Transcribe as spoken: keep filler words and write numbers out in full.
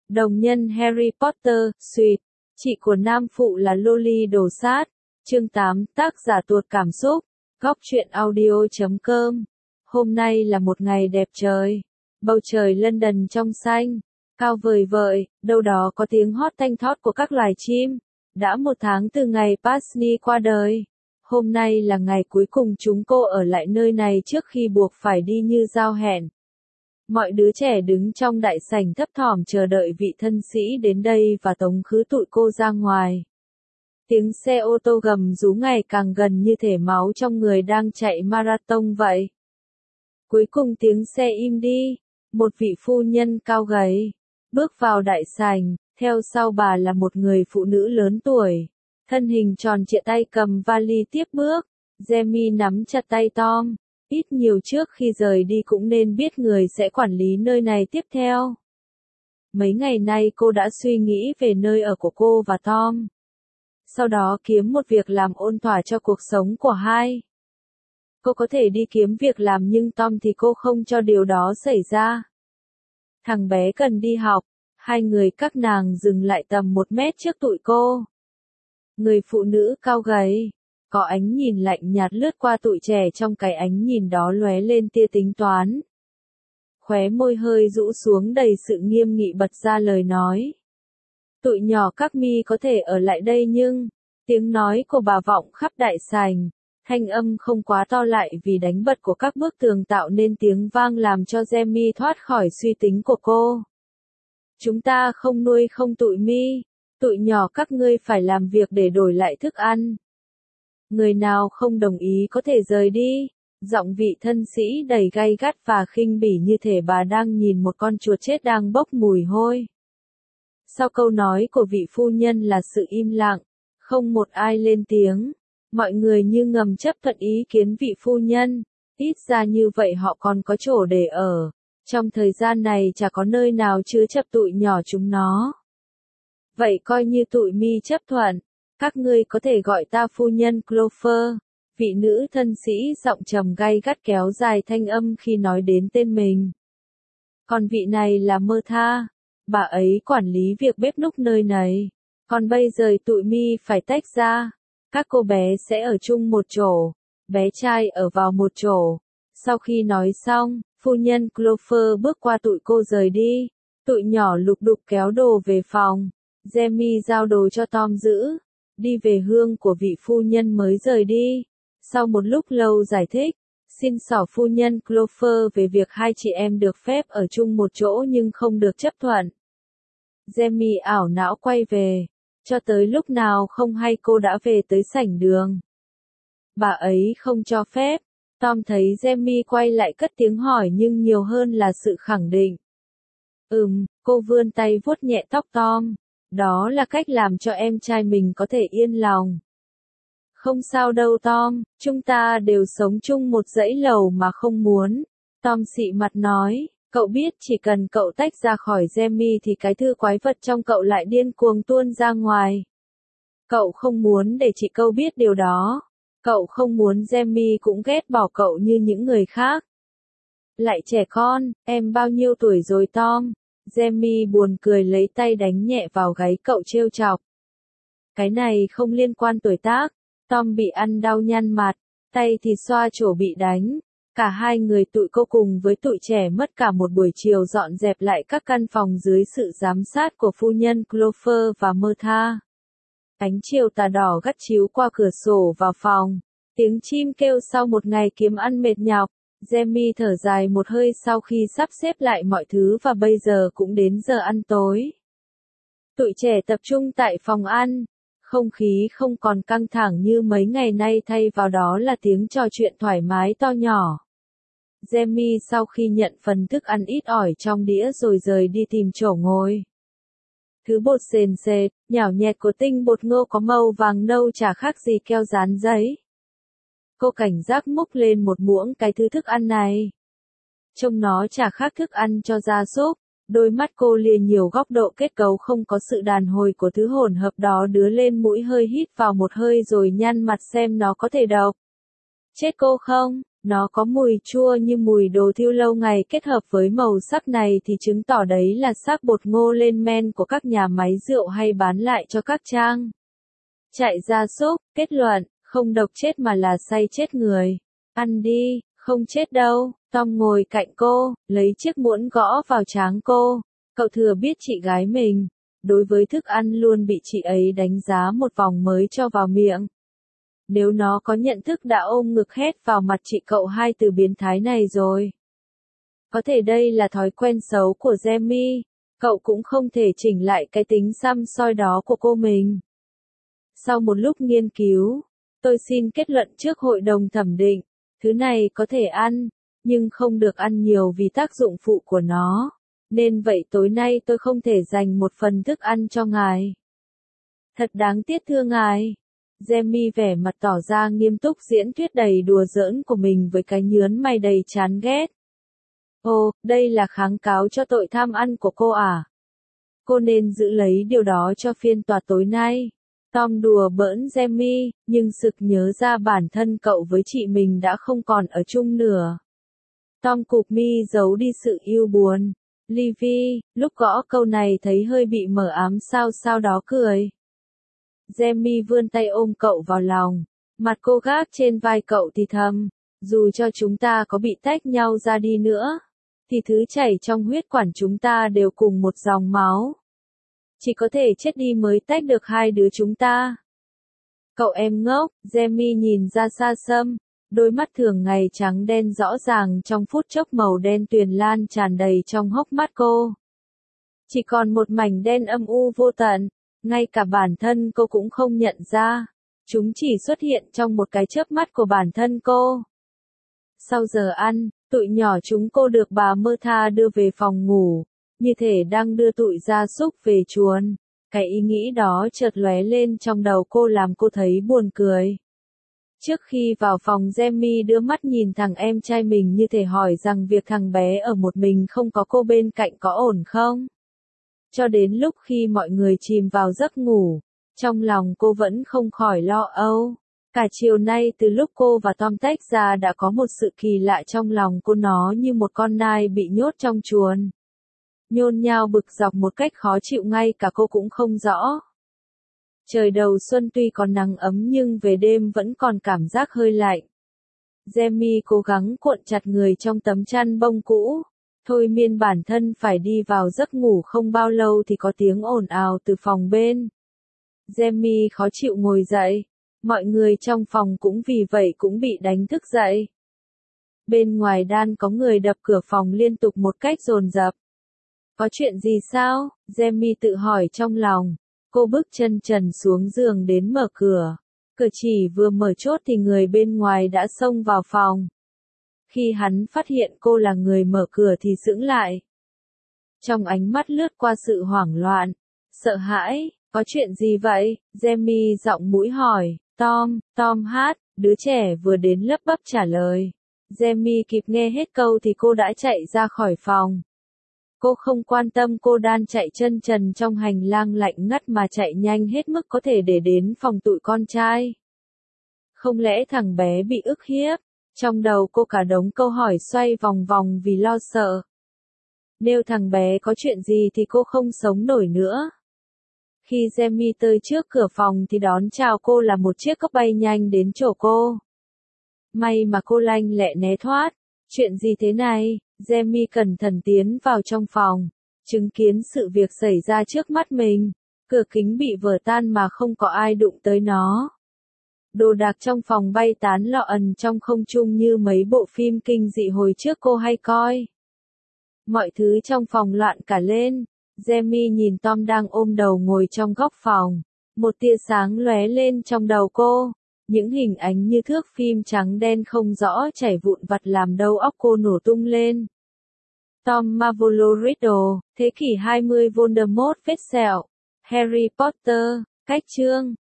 Đồng nhân Harry Potter, Sweet, chị của nam phụ là Loli đồ sát. Chương tám, tác giả tuột cảm xúc. Góc truyện audio chấm com. Hôm nay là một ngày đẹp trời. Bầu trời London trong xanh, cao vời vợi, đâu đó có tiếng hót thanh thót của các loài chim. Đã một tháng từ ngày Pasni qua đời. Hôm nay là ngày cuối cùng chúng cô ở lại nơi này trước khi buộc phải đi như giao hẹn. Mọi đứa trẻ đứng trong đại sảnh thấp thỏm chờ đợi vị thân sĩ đến đây và tống khứ tụi cô ra ngoài. Tiếng xe ô tô gầm rú ngày càng gần như thể máu trong người đang chạy marathon vậy. Cuối cùng tiếng xe im đi, một vị phu nhân cao gầy bước vào đại sảnh, theo sau bà là một người phụ nữ lớn tuổi, thân hình tròn trịa tay cầm vali tiếp bước. Jamie nắm chặt tay Tom. Ít nhiều trước khi rời đi cũng nên biết người sẽ quản lý nơi này tiếp theo. Mấy ngày nay cô đã suy nghĩ về nơi ở của cô và Tom. Sau đó kiếm một việc làm ôn thỏa cho cuộc sống của hai. Cô có thể đi kiếm việc làm nhưng Tom thì cô không cho điều đó xảy ra. Thằng bé cần đi học. Hai người các nàng dừng lại tầm một mét trước tụi cô. Người phụ nữ cao gầy, có ánh nhìn lạnh nhạt lướt qua tụi trẻ, trong cái ánh nhìn đó lóe lên tia tính toán. Khóe môi hơi rũ xuống đầy sự nghiêm nghị bật ra lời nói. Tụi nhỏ các mi có thể ở lại đây nhưng, tiếng nói của bà vọng khắp đại sảnh, thanh âm không quá to lại vì đánh bật của các bức tường tạo nên tiếng vang làm cho Jamie thoát khỏi suy tính của cô. Chúng ta không nuôi không tụi mi, tụi nhỏ các ngươi phải làm việc để đổi lại thức ăn. Người nào không đồng ý có thể rời đi. Giọng vị thân sĩ đầy gay gắt và khinh bỉ như thể bà đang nhìn một con chuột chết đang bốc mùi hôi. Sau câu nói của vị phu nhân là sự im lặng, không một ai lên tiếng. Mọi người như ngầm chấp thuận ý kiến vị phu nhân, ít ra như vậy họ còn có chỗ để ở. Trong thời gian này chả có nơi nào chứa chấp tụi nhỏ chúng nó. Vậy coi như tụi mi chấp thuận. Các ngươi có thể gọi ta phu nhân Clover. Vị nữ thân sĩ giọng trầm gay gắt kéo dài thanh âm khi nói đến tên mình. Còn vị này là Martha. Bà ấy quản lý việc bếp núc nơi này. Còn bây giờ tụi mi phải tách ra. Các cô bé sẽ ở chung một chỗ. Bé trai ở vào một chỗ. Sau khi nói xong, phu nhân Clover bước qua tụi cô rời đi. Tụi nhỏ lục đục kéo đồ về phòng. Jamie giao đồ cho Tom giữ. Đi về hương của vị phu nhân mới rời đi. Sau một lúc lâu giải thích, xin xỏ phu nhân Clover về việc hai chị em được phép ở chung một chỗ nhưng không được chấp thuận. Jamie ảo não quay về, cho tới lúc nào không hay cô đã về tới sảnh đường. Bà ấy không cho phép. Tom thấy Jamie quay lại cất tiếng hỏi nhưng nhiều hơn là sự khẳng định. Ừm, cô vươn tay vuốt nhẹ tóc Tom. Đó là cách làm cho em trai mình có thể yên lòng. Không sao đâu Tom, chúng ta đều sống chung một dãy lầu mà không muốn. Tom xị mặt nói, cậu biết chỉ cần cậu tách ra khỏi Jamie thì cái thứ quái vật trong cậu lại điên cuồng tuôn ra ngoài. Cậu không muốn để chị câu biết điều đó. Cậu không muốn Jamie cũng ghét bỏ cậu như những người khác. Lại trẻ con, em bao nhiêu tuổi rồi Tom? Jamie buồn cười lấy tay đánh nhẹ vào gáy cậu trêu chọc. Cái này không liên quan tuổi tác. Tom bị ăn đau nhăn mặt, tay thì xoa chỗ bị đánh. Cả hai người tụi cô cùng với tụi trẻ mất cả một buổi chiều dọn dẹp lại các căn phòng dưới sự giám sát của phu nhân Clover và Martha. Ánh chiều tà đỏ gắt chiếu qua cửa sổ vào phòng. Tiếng chim kêu sau một ngày kiếm ăn mệt nhọc. Jamie thở dài một hơi sau khi sắp xếp lại mọi thứ và bây giờ cũng đến giờ ăn tối. Tụi trẻ tập trung tại phòng ăn. Không khí không còn căng thẳng như mấy ngày nay, thay vào đó là tiếng trò chuyện thoải mái to nhỏ. Jamie sau khi nhận phần thức ăn ít ỏi trong đĩa rồi rời đi tìm chỗ ngồi. Thứ bột sền sệt, nhão nhẹt của tinh bột ngô có màu vàng nâu chả khác gì keo dán giấy. Cô cảnh giác múc lên một muỗng cái thứ thức ăn này. Trông nó chả khác thức ăn cho gia súc. Đôi mắt cô liền nhiều góc độ kết cấu không có sự đàn hồi của thứ hỗn hợp đó, đứa lên mũi hơi hít vào một hơi rồi nhăn mặt xem nó có thể độc chết cô không. Nó có mùi chua như mùi đồ thiêu lâu ngày kết hợp với màu sắc này thì chứng tỏ đấy là xác bột ngô lên men của các nhà máy rượu hay bán lại cho các trang trại gia súc. Kết luận, không độc chết mà là say chết người. Ăn đi, không chết đâu. Tom ngồi cạnh cô, lấy chiếc muỗng gõ vào trán cô. Cậu thừa biết chị gái mình, đối với thức ăn luôn bị chị ấy đánh giá một vòng mới cho vào miệng. Nếu nó có nhận thức đã ôm ngực hét vào mặt chị cậu hai từ biến thái này rồi. Có thể đây là thói quen xấu của Jamie, cậu cũng không thể chỉnh lại cái tính săm soi đó của cô mình. Sau một lúc nghiên cứu, tôi xin kết luận trước hội đồng thẩm định, thứ này có thể ăn, nhưng không được ăn nhiều vì tác dụng phụ của nó. Nên vậy tối nay tôi không thể dành một phần thức ăn cho ngài. Thật đáng tiếc thưa ngài. Jamie vẻ mặt tỏ ra nghiêm túc diễn thuyết đầy đùa giỡn của mình với cái nhớn mày đầy chán ghét. Ồ, đây là kháng cáo cho tội tham ăn của cô à? Cô nên giữ lấy điều đó cho phiên tòa tối nay. Tom đùa bỡn Jamie, nhưng sực nhớ ra bản thân cậu với chị mình đã không còn ở chung nữa. Tom cụp mi giấu đi sự yêu buồn. Livy, lúc gõ câu này thấy hơi bị mờ ám sao sao đó cười. Jamie vươn tay ôm cậu vào lòng, mặt cô gác trên vai cậu thì thầm, dù cho chúng ta có bị tách nhau ra đi nữa, thì thứ chảy trong huyết quản chúng ta đều cùng một dòng máu. Chỉ có thể chết đi mới tách được hai đứa chúng ta. Cậu em ngốc, Jamie nhìn ra xa xăm, đôi mắt thường ngày trắng đen rõ ràng trong phút chốc màu đen tuyền lan tràn đầy trong hốc mắt cô. Chỉ còn một mảnh đen âm u vô tận, ngay cả bản thân cô cũng không nhận ra. Chúng chỉ xuất hiện trong một cái chớp mắt của bản thân cô. Sau giờ ăn, tụi nhỏ chúng cô được bà Martha đưa về phòng ngủ, như thể đang đưa tụi gia súc về chuồng. Cái ý nghĩ đó chợt lóe lên trong đầu cô làm cô thấy buồn cười. Trước khi vào phòng Jamie đưa mắt nhìn thằng em trai mình như thể hỏi rằng việc thằng bé ở một mình không có cô bên cạnh có ổn không? Cho đến lúc khi mọi người chìm vào giấc ngủ, trong lòng cô vẫn không khỏi lo âu. Cả chiều nay từ lúc cô và Tom tách ra đã có một sự kỳ lạ trong lòng cô, nó như một con nai bị nhốt trong chuồng. Nhôn nhao bực dọc một cách khó chịu ngay cả cô cũng không rõ. Trời đầu xuân tuy còn nắng ấm nhưng về đêm vẫn còn cảm giác hơi lạnh. Jamie cố gắng cuộn chặt người trong tấm chăn bông cũ. Thôi miên bản thân phải đi vào giấc ngủ không bao lâu thì có tiếng ồn ào từ phòng bên. Jamie khó chịu ngồi dậy. Mọi người trong phòng cũng vì vậy cũng bị đánh thức dậy. Bên ngoài đan có người đập cửa phòng liên tục một cách dồn dập. Có chuyện gì sao? Jamie tự hỏi trong lòng. Cô bước chân trần xuống giường đến mở cửa. Cửa chỉ vừa mở chốt thì người bên ngoài đã xông vào phòng. Khi hắn phát hiện cô là người mở cửa thì sững lại. Trong ánh mắt lướt qua sự hoảng loạn, sợ hãi, có chuyện gì vậy? Jamie giọng mũi hỏi. Tom, Tom hát, đứa trẻ vừa đến lấp bấp trả lời. Jamie kịp nghe hết câu thì cô đã chạy ra khỏi phòng. Cô không quan tâm cô đang chạy chân trần trong hành lang lạnh ngắt mà chạy nhanh hết mức có thể để đến phòng tụi con trai. Không lẽ thằng bé bị ức hiếp? Trong đầu cô cả đống câu hỏi xoay vòng vòng vì lo sợ. Nếu thằng bé có chuyện gì thì cô không sống nổi nữa. Khi Jamie tới trước cửa phòng thì đón chào cô là một chiếc cốc bay nhanh đến chỗ cô. May mà cô lanh lẹ né thoát. Chuyện gì thế này? Jamie cẩn thận tiến vào trong phòng, chứng kiến sự việc xảy ra trước mắt mình. Cửa kính bị vỡ tan mà không có ai đụng tới nó. Đồ đạc trong phòng bay tán lọ ẩn trong không trung như mấy bộ phim kinh dị hồi trước cô hay coi. Mọi thứ trong phòng loạn cả lên. Jamie nhìn Tom đang ôm đầu ngồi trong góc phòng. Một tia sáng lóe lên trong đầu cô. Những hình ảnh như thước phim trắng đen không rõ chảy vụn vặt làm đầu óc cô nổ tung lên. Tom Marvolo Riddle, thế kỷ hai mươi Voldemort vết sẹo. Harry Potter, cách chương.